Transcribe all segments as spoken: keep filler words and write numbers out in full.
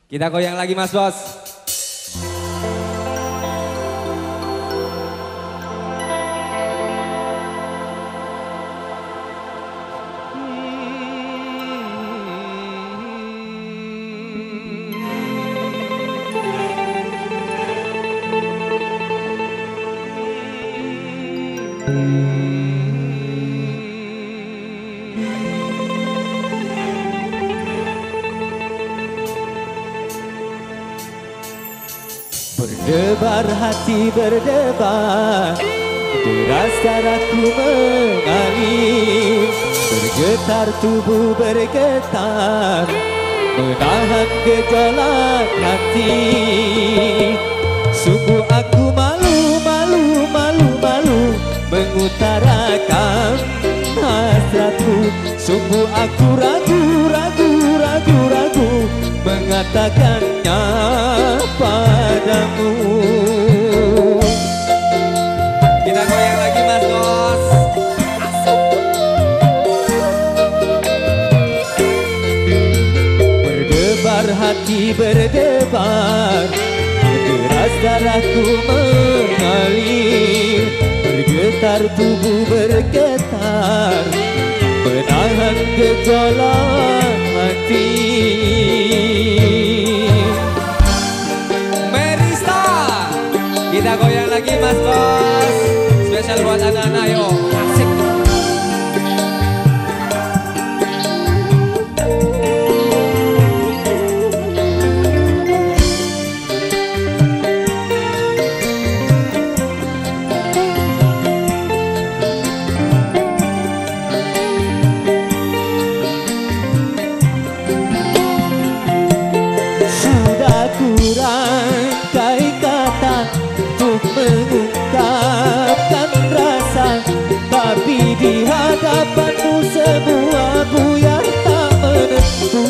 Kita goyang lagi Mas Bos. Berdebar hati berdebar, deras darahku mengalir, bergetar tubuh bergetar, menahan gejolak hati. Sungguh aku malu, malu, malu, malu mengutarakan hasratku. Sungguh aku ragu, ragu, ragu, ragu mengatakannya padamu. Kita goyang lagi Mas Bos. Berdebar hati berdebar, deras darahku mengalir, bergetar tubuh bergetar, menahan gejolak hati. Merista, kita goyang lagi Mas Bos. Spesial buat anak-anak yo. Asik. Kurangkai kata untuk mengungkapkan rasa, tapi di hadapanmu semua buyar tak menentu.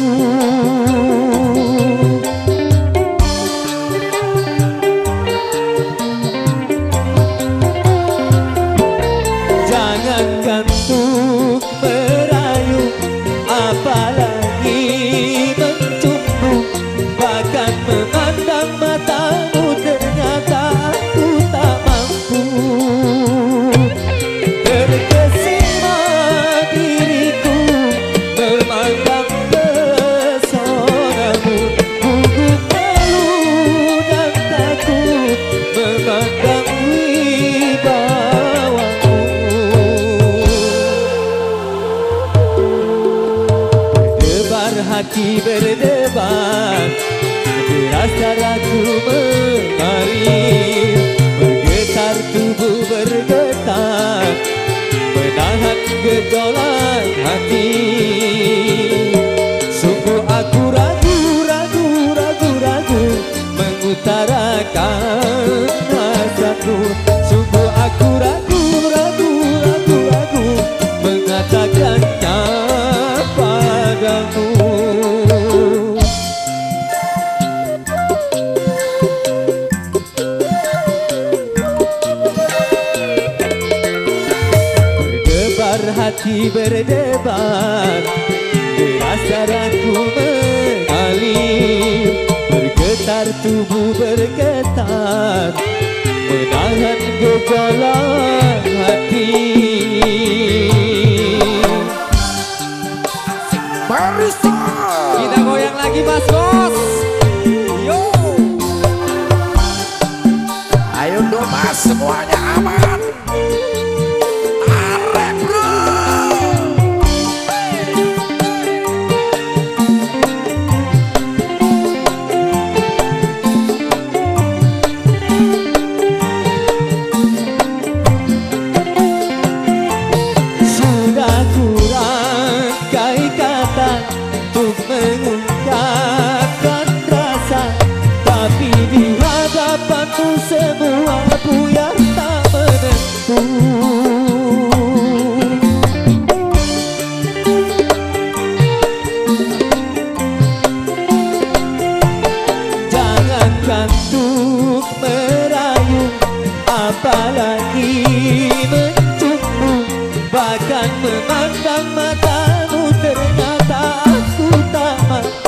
Jangankan untuk merayu, apalagi mencumbu, bahkan memandang matamu ternyata aku tak mampu. Terkesima diriku memandang pesonamu, gugup malu dan takut memandang wibawamu. Berdebar hati berdebar, deras darahku mengalir, bergetar tubuh bergetar, menahan gejolak hati. Sungguh aku ragu, ragu, ragu, ragu mengutarakan hasratku. Sungguh aku ragu, ragu, ragu, ragu mengatakannya padamu. Hati berdebar, deras darahku mengalir, bergetar tubuh bergetar, menahan gejolak hati. Kita goyang lagi Mas Bos. Yo. Ayo dong Mas, semuanya aman. Untuk mengungkapkan rasa, tapi di hadapanmu semua buyar tak menentu. Jangankan untuk merayu, apalagi mencumbu, bahkan memandang matamu ternyata aku tak mampu.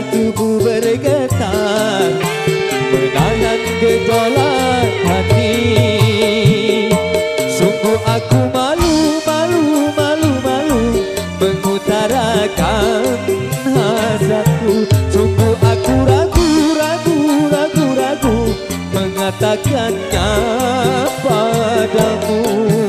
tubuh bergetar, menahan gejolak hati. Sungguh aku malu, malu, malu, malu mengutarakan hasratku. Sungguh aku ragu, ragu, ragu, ragu mengatakannya padamu.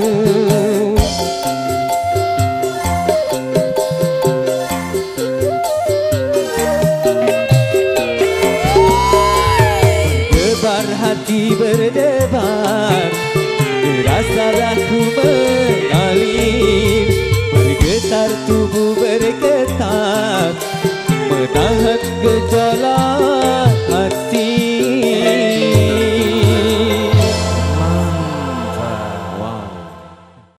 Berdebar hati berdebar, terasa aku mengalir, bergetar tubuh